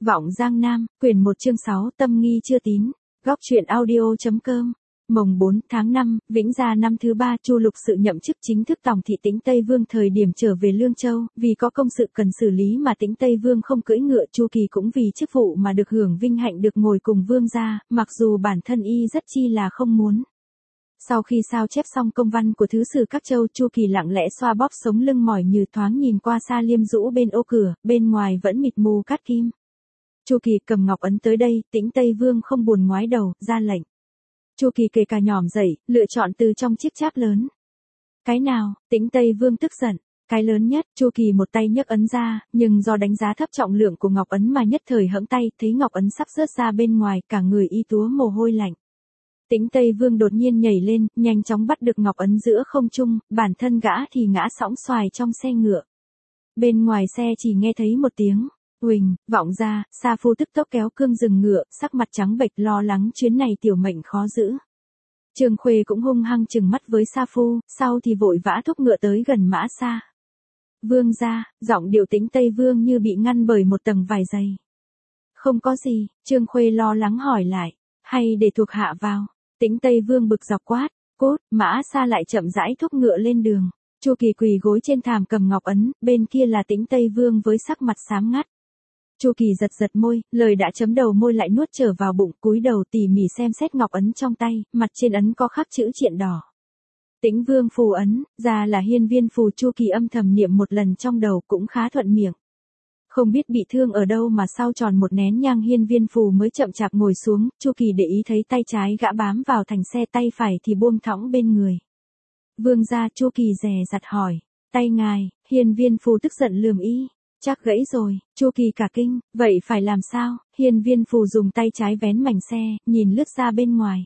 Vọng Giang Nam, quyển 1 chương 6 tâm nghi chưa tín. Góc truyện audio.com. Mồng 4 tháng 5, Vĩnh Gia năm thứ 3, Chu Lục Sự nhậm chức chính thức Tòng thị Tĩnh Tây Vương. Thời điểm trở về Lương Châu, vì có công sự cần xử lý mà Tĩnh Tây Vương không cưỡi ngựa, Chu Kỳ cũng vì chức vụ mà được hưởng vinh hạnh được ngồi cùng vương gia, mặc dù bản thân y rất chi là không muốn. Sau khi sao chép xong công văn của thứ sử các châu, Chu Kỳ lặng lẽ xoa bóp sống lưng mỏi như, thoáng nhìn qua xa liêm rũ bên ô cửa, bên ngoài vẫn mịt mù cát kim. Chu Kỳ cầm ngọc ấn tới đây, Tĩnh Tây Vương không buồn ngoái đầu, ra lệnh. Chu Kỳ kề cả nhỏm dậy, lựa chọn từ trong chiếc cháp lớn. Cái nào? Tĩnh Tây Vương tức giận. Cái lớn nhất. Chu Kỳ một tay nhấc ấn ra, nhưng do đánh giá thấp trọng lượng của ngọc ấn mà nhất thời hẫng tay, thấy ngọc ấn sắp rớt ra bên ngoài, cả người y túa mồ hôi lạnh. Tĩnh Tây Vương đột nhiên nhảy lên, nhanh chóng bắt được ngọc ấn giữa không trung, bản thân gã thì ngã sõng xoài trong xe ngựa. Bên ngoài xe chỉ nghe thấy một tiếng huỳnh vọng ra, Sa Phu tức tốc kéo cương dừng ngựa, sắc mặt trắng bệch lo lắng chuyến này tiểu mệnh khó giữ. Trương Khuê cũng hung hăng trừng mắt với Sa Phu, sau thì vội vã thúc ngựa tới gần Mã Sa. Vương gia, giọng điệu Tĩnh Tây Vương như bị ngăn bởi một tầng vải dày. Không có gì, Trương Khuê lo lắng hỏi lại, hay để thuộc hạ vào. Tĩnh Tây Vương bực dọc quát, cốt. Mã Sa lại chậm rãi thúc ngựa lên đường. Chu Kỳ quỳ gối trên thảm cầm ngọc ấn, bên kia là Tĩnh Tây Vương với sắc mặt xám ngắt. Chu Kỳ giật giật môi, lời đã chấm đầu môi lại nuốt trở vào bụng, cúi đầu tỉ mỉ xem xét ngọc ấn trong tay, mặt trên ấn có khắc chữ triện đỏ. Tĩnh Vương phù ấn, ra là hiên viên phù. Chu Kỳ âm thầm niệm một lần trong đầu cũng khá thuận miệng. Không biết bị thương ở đâu mà sau tròn một nén nhang hiên viên phù mới chậm chạp ngồi xuống, Chu Kỳ để ý thấy tay trái gã bám vào thành xe, tay phải thì buông thõng bên người. Vương gia. Chu Kỳ dè dặt hỏi, tay ngài. Hiên viên phù tức giận lườm y. Chắc gãy rồi. Chu Kỳ cả kinh, vậy phải làm sao? Hiên viên phù dùng tay trái vén mảnh xe, nhìn lướt ra bên ngoài.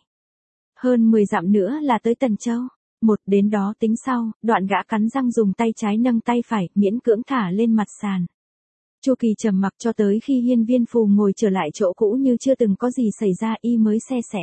Hơn 10 dặm nữa là tới Tần Châu. Đến đó tính sau. Đoạn gã cắn răng dùng tay trái nâng tay phải, miễn cưỡng thả lên mặt sàn. Chu Kỳ trầm mặc cho tới khi hiên viên phù ngồi trở lại chỗ cũ như chưa từng có gì xảy ra, y mới xe sẽ.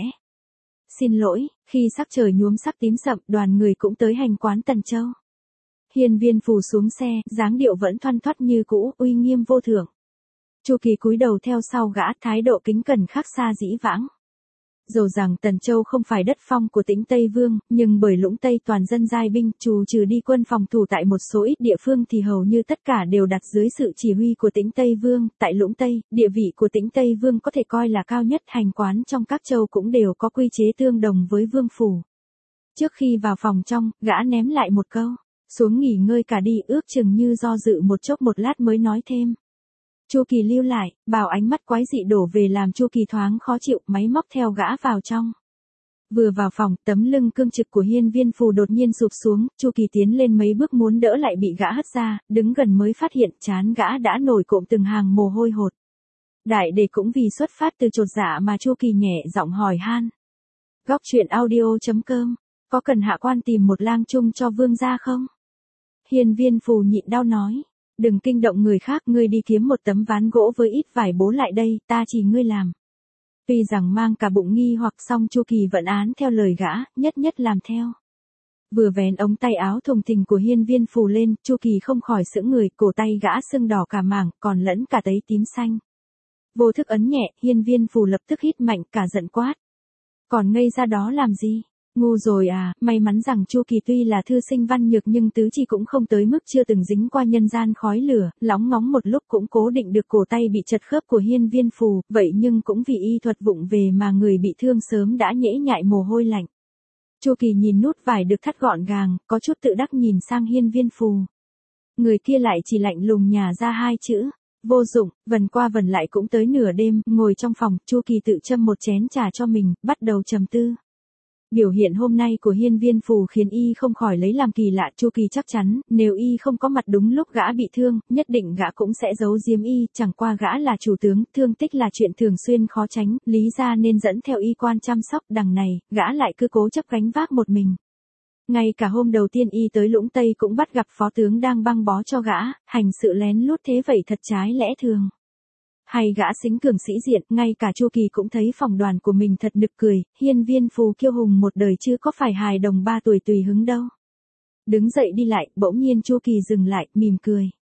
Xin lỗi. Khi sắc trời nhuốm sắc tím sậm, đoàn người cũng tới hành quán Tần Châu. Hiên viên phù xuống xe, dáng điệu vẫn thoăn thoắt như cũ, uy nghiêm vô thượng. Chu Kỳ cúi đầu theo sau gã, thái độ kính cẩn khác xa dĩ vãng. Dầu rằng Tần Châu không phải đất phong của Tĩnh Tây Vương, nhưng bởi Lũng Tây toàn dân giai binh, trừ đi quân phòng thủ tại một số ít địa phương thì hầu như tất cả đều đặt dưới sự chỉ huy của Tĩnh Tây Vương. Tại Lũng Tây, địa vị của Tĩnh Tây Vương có thể coi là cao nhất, hành quán trong các châu cũng đều có quy chế tương đồng với vương phủ. Trước khi vào phòng trong, gã ném lại một câu, xuống nghỉ ngơi cả đi, ước chừng như do dự một chốc một lát mới nói thêm. Chu Kỳ lưu lại, bảo ánh mắt quái dị đổ về làm Chu Kỳ thoáng khó chịu, máy móc theo gã vào trong. Vừa vào phòng, tấm lưng cương trực của hiên viên phù đột nhiên sụp xuống, Chu Kỳ tiến lên mấy bước muốn đỡ lại bị gã hất ra, đứng gần mới phát hiện trán gã đã nổi cộm từng hàng mồ hôi hột. Đại để cũng vì xuất phát từ chột dạ mà Chu Kỳ nhẹ giọng hỏi han. Góc truyện audio.com, có cần hạ quan tìm một lang chung cho vương gia không? Hiên viên phù nhịn đau nói. Đừng kinh động người khác, ngươi đi kiếm một tấm ván gỗ với ít vải bố lại đây, ta chỉ ngươi làm. Tuy rằng mang cả bụng nghi hoặc, song Chu Kỳ vẫn án theo lời gã, nhất nhất làm theo. Vừa vén ống tay áo thùng thình của hiên viên phù lên, Chu Kỳ không khỏi sững người, cổ tay gã sưng đỏ cả mảng, còn lẫn cả tấy tím xanh. Vô thức ấn nhẹ, hiên viên phù lập tức hít mạnh, cả giận quát. Còn ngây ra đó làm gì? Ngu rồi à? May mắn rằng Chu Kỳ tuy là thư sinh văn nhược nhưng tứ chi cũng không tới mức chưa từng dính qua nhân gian khói lửa, lóng ngóng một lúc cũng cố định được cổ tay bị chật khớp của hiên viên phù, vậy nhưng cũng vì y thuật vụng về mà người bị thương sớm đã nhễ nhại mồ hôi lạnh. Chu Kỳ nhìn nút vải được thắt gọn gàng, có chút tự đắc nhìn sang hiên viên phù. Người kia lại chỉ lạnh lùng nhả ra hai chữ, vô dụng. Vần qua vần lại cũng tới nửa đêm, ngồi trong phòng, Chu Kỳ tự châm một chén trà cho mình, bắt đầu trầm tư. Biểu hiện hôm nay của hiên viên phù khiến y không khỏi lấy làm kỳ lạ. Chu Kỳ chắc chắn, nếu y không có mặt đúng lúc gã bị thương, nhất định gã cũng sẽ giấu giếm y, chẳng qua gã là chủ tướng, thương tích là chuyện thường xuyên khó tránh, lý ra nên dẫn theo y quan chăm sóc, đằng này, gã lại cứ cố chấp gánh vác một mình. Ngay cả hôm đầu tiên y tới Lũng Tây cũng bắt gặp phó tướng đang băng bó cho gã, hành sự lén lút thế vậy thật trái lẽ thường. Hay gã xính cường sĩ diện, ngay cả Chu Kỳ cũng thấy phòng đoàn của mình thật nực cười, hiên viên phù kiêu hùng một đời chứ có phải hài đồng 3 tuổi tùy hứng đâu. Đứng dậy đi lại, bỗng nhiên Chu Kỳ dừng lại, mỉm cười.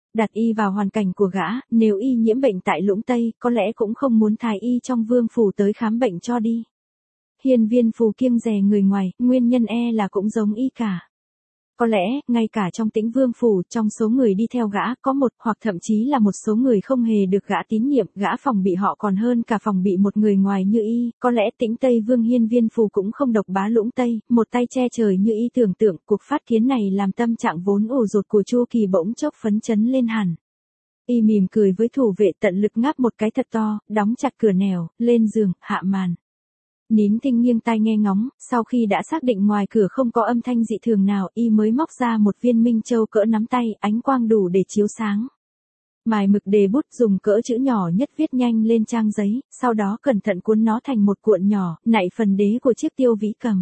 Đặt y vào hoàn cảnh của gã, nếu y nhiễm bệnh tại Lũng Tây, có lẽ cũng không muốn thái y trong vương phủ tới khám bệnh cho đi. Hiên Viên Phù kiêng dè người ngoài, nguyên nhân là cũng giống y cả. Có lẽ, ngay cả trong Tĩnh Vương phủ, trong số người đi theo gã, có một hoặc thậm chí là một số người không hề được gã tín nhiệm, gã phòng bị họ còn hơn cả phòng bị một người ngoài như y, có lẽ Tĩnh Tây Vương Hiên Viên Phù cũng không độc bá Lũng Tây, một tay che trời như y tưởng tượng, cuộc phát kiến này làm tâm trạng vốn ủ rột của Chu Kỳ bỗng chốc phấn chấn lên hẳn. Y mỉm cười với thủ vệ tận lực ngáp một cái thật to, đóng chặt cửa nẻo, lên giường, hạ màn. Nín thinh nghiêng tai nghe ngóng, sau khi đã xác định ngoài cửa không có âm thanh dị thường nào, y mới móc ra một viên minh châu cỡ nắm tay, ánh quang đủ để chiếu sáng. Mài mực đề bút dùng cỡ chữ nhỏ nhất viết nhanh lên trang giấy, sau đó cẩn thận cuốn nó thành một cuộn nhỏ, nạy phần đế của chiếc tiêu vĩ cầm.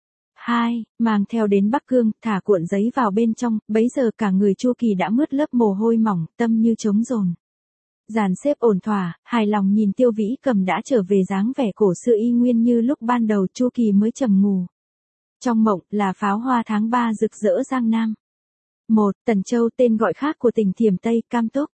2. Mang theo đến Bắc Cương, thả cuộn giấy vào bên trong, bấy giờ cả người Chu Kỳ đã mướt lớp mồ hôi mỏng, tâm như trống dồn. Dàn xếp ổn thỏa, hài lòng nhìn tiêu vĩ cầm đã trở về dáng vẻ cổ xưa y nguyên như lúc ban đầu Chu Kỳ mới trầm ngủ. Trong mộng là pháo hoa tháng 3 rực rỡ Giang Nam. 1. Tần Châu tên gọi khác của tỉnh Thiểm Tây, Cam Túc.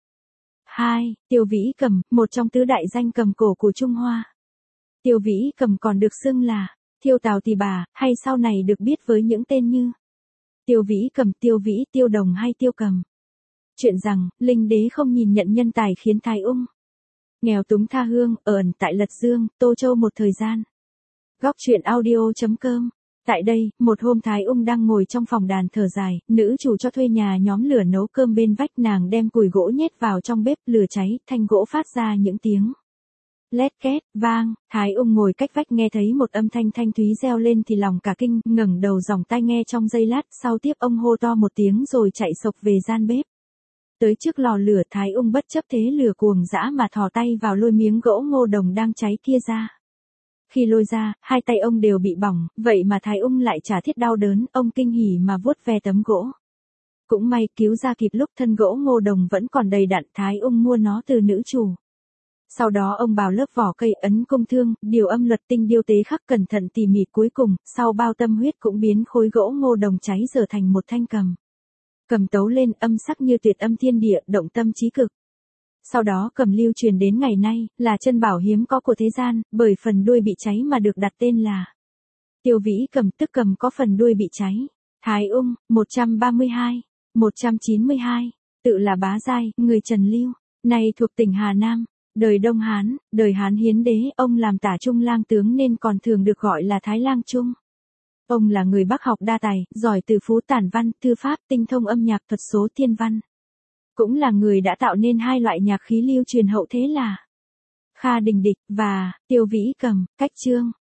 2. Tiêu vĩ cầm, một trong tứ đại danh cầm cổ của Trung Hoa. Tiêu vĩ cầm còn được xưng là Thiêu Tào Tỳ Bà, hay sau này được biết với những tên như Tiêu vĩ cầm, Tiêu vĩ, Tiêu đồng hay Tiêu cầm. Chuyện rằng, Linh Đế không nhìn nhận nhân tài khiến Thái Ung nghèo túng tha hương, ở ẩn tại Lật Dương, Tô Châu một thời gian. Góc truyện audio.com. Tại đây, một hôm Thái Ung đang ngồi trong phòng đàn thở dài, nữ chủ cho thuê nhà nhóm lửa nấu cơm bên vách, nàng đem củi gỗ nhét vào trong bếp, lửa cháy, thanh gỗ phát ra những tiếng lét két, vang. Thái Ung ngồi cách vách nghe thấy một âm thanh thanh thúy reo lên thì lòng cả kinh, ngẩng đầu dòng tai nghe trong giây lát, sau tiếp ông hô to một tiếng rồi chạy sộc về gian bếp. Tới trước lò lửa, Thái Ung bất chấp thế lửa cuồng dã mà thò tay vào lôi miếng gỗ ngô đồng đang cháy kia ra. Khi lôi ra, hai tay ông đều bị bỏng, vậy mà Thái Ung lại chả thiết đau đớn, ông kinh hỉ mà vuốt ve tấm gỗ. Cũng may cứu ra kịp lúc thân gỗ ngô đồng vẫn còn đầy đặn, Thái Ung mua nó từ nữ chủ. Sau đó ông bào lớp vỏ cây, ấn công thương, điều âm luật tinh điêu tế khắc cẩn thận tỉ mỉ, cuối cùng, sau bao tâm huyết cũng biến khối gỗ ngô đồng cháy dở thành một thanh cầm. Cầm tấu lên, âm sắc như tuyệt âm thiên địa, động tâm trí cực. Sau đó cầm lưu truyền đến ngày nay, là chân bảo hiếm có của thế gian, bởi phần đuôi bị cháy mà được đặt tên là Tiêu vĩ cầm, tức cầm có phần đuôi bị cháy. Thái Ung, 132, 192, tự là Bá Giai, người Trần Lưu, nay thuộc tỉnh Hà Nam. Đời Đông Hán, đời Hán Hiến Đế, ông làm tả trung lang tướng nên còn thường được gọi là Thái Lang Trung. Ông là người Bắc học đa tài, giỏi từ phú tản văn, thư pháp, tinh thông âm nhạc, thuật số, thiên văn. Cũng là người đã tạo nên hai loại nhạc khí lưu truyền hậu thế là Kha Đình Địch và Tiêu Vĩ Cầm. Cách chương